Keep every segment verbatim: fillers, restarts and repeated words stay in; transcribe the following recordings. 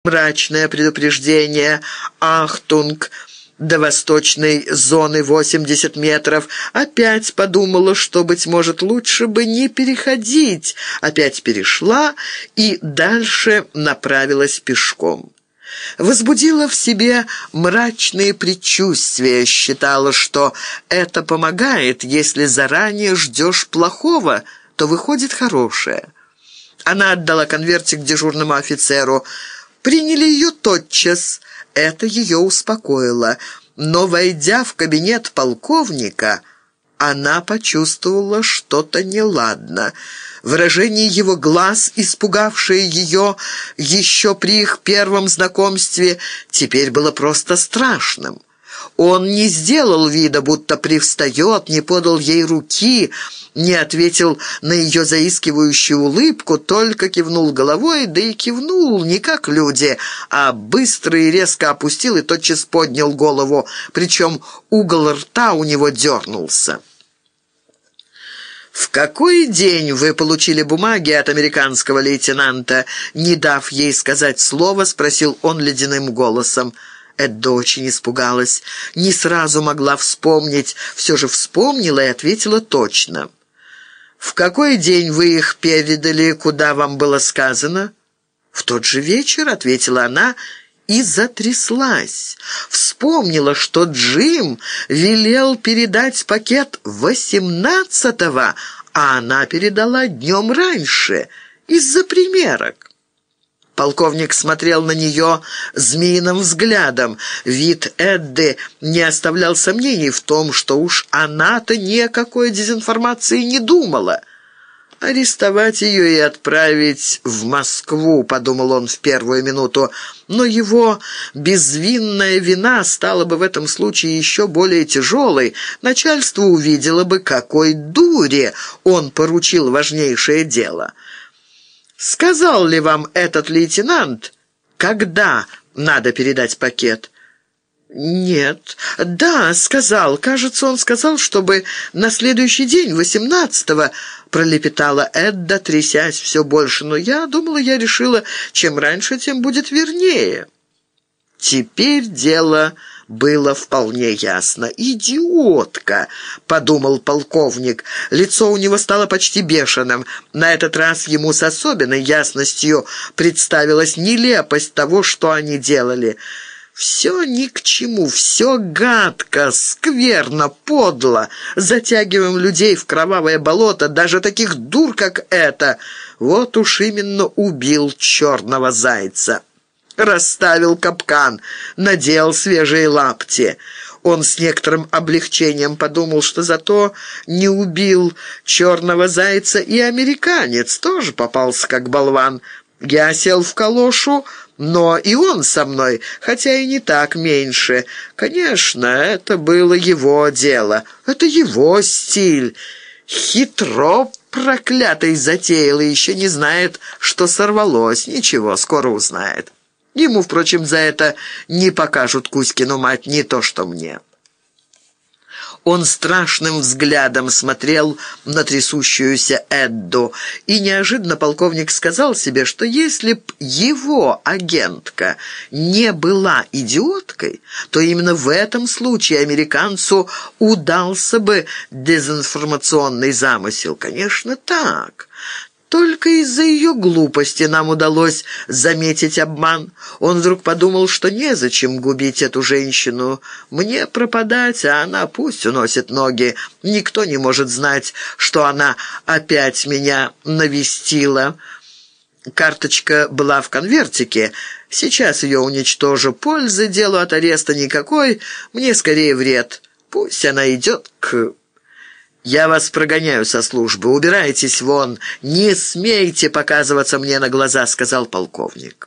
мрачное предупреждение «Ахтунг» до восточной зоны восемьдесят метров, опять подумала, что, быть может, лучше бы не переходить, опять перешла и дальше направилась пешком. Возбудила в себе мрачные предчувствия, считала, что это помогает, если заранее ждешь плохого, то выходит хорошее. Она отдала конвертик дежурному офицеру. Приняли ее тотчас. Это ее успокоило. Но, войдя в кабинет полковника, она почувствовала что-то неладно. Выражение его глаз, испугавшее ее еще при их первом знакомстве, теперь было просто страшным. Он не сделал вида, будто привстает, не подал ей руки, не ответил на ее заискивающую улыбку, только кивнул головой, да и кивнул не как люди, а быстро и резко опустил и тотчас поднял голову, причем угол рта у него дернулся. «В какой день вы получили бумаги от американского лейтенанта?» Не дав ей сказать слова, спросил он ледяным голосом. Эдда очень испугалась, не сразу могла вспомнить, все же вспомнила и ответила точно. «В какой день вы их передали, куда вам было сказано?» «В тот же вечер», — ответила она, и затряслась. Вспомнила, что Джим велел передать пакет восемнадцатого, а она передала днем раньше, из-за примерок. Полковник смотрел на нее змеиным взглядом. Вид Эдды не оставлял сомнений в том, что уж она-то ни о какой дезинформации не думала. «Арестовать ее и отправить в Москву», — подумал он в первую минуту, но его безвинная вина стала бы в этом случае еще более тяжелой. Начальство увидело бы, какой дуре он поручил важнейшее дело. «Сказал ли вам этот лейтенант, когда надо передать пакет?» «Нет. Да, сказал. Кажется, он сказал, чтобы на следующий день, восемнадцатого, пролепетала Эдда, трясясь все больше. Но я думала, я решила, чем раньше, тем будет вернее». Теперь дело было вполне ясно. «Идиотка!» — подумал полковник. Лицо у него стало почти бешеным. На этот раз ему с особенной ясностью представилась нелепость того, что они делали. Все ни к чему, все гадко, скверно, подло. Затягиваем людей в кровавое болото, даже таких дур, как эта. Вот уж именно убил черного зайца. Расставил капкан, надел свежие лапти. Он с некоторым облегчением подумал, что зато не убил черного зайца и американец, тоже попался как болван. Я сел в калошу, но и он со мной, хотя и не так меньше. Конечно, это было его дело, это его стиль. Хитро проклятый затеял и еще не знает, что сорвалось. Ничего, скоро узнает. Ему, впрочем, за это не покажут Кузькину мать, не то что мне». Он страшным взглядом смотрел на трясущуюся Эдду, и неожиданно полковник сказал себе, что если б его агентка не была идиоткой, то именно в этом случае американцу удался бы дезинформационный замысел. Конечно, так. Только из-за ее глупости нам удалось заметить обман. Он вдруг подумал, что незачем губить эту женщину. Мне пропадать, а она пусть уносит ноги. Никто не может знать, что она опять меня навестила. Карточка была в конвертике. Сейчас ее уничтожу. Пользы делу от ареста никакой. Мне скорее вред. Пусть она идет к... «Я вас прогоняю со службы. Убирайтесь вон. Не смейте показываться мне на глаза», — сказал полковник.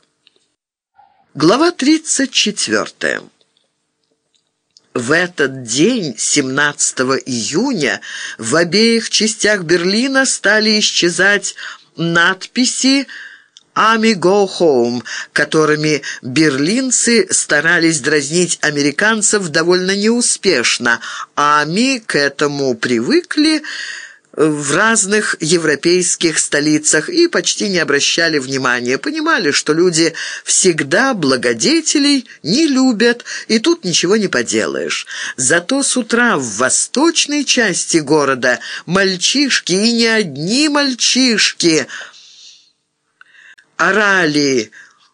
Глава тридцать четвертая. В этот день, семнадцатого июня, в обеих частях Берлина стали исчезать надписи «Army Go Home», которыми берлинцы старались дразнить американцев довольно неуспешно. Ами к этому привыкли, в разных европейских столицах и почти не обращали внимания. Понимали, что люди всегда благодетелей не любят, и тут ничего не поделаешь. Зато с утра в восточной части города мальчишки, и не одни мальчишки, орали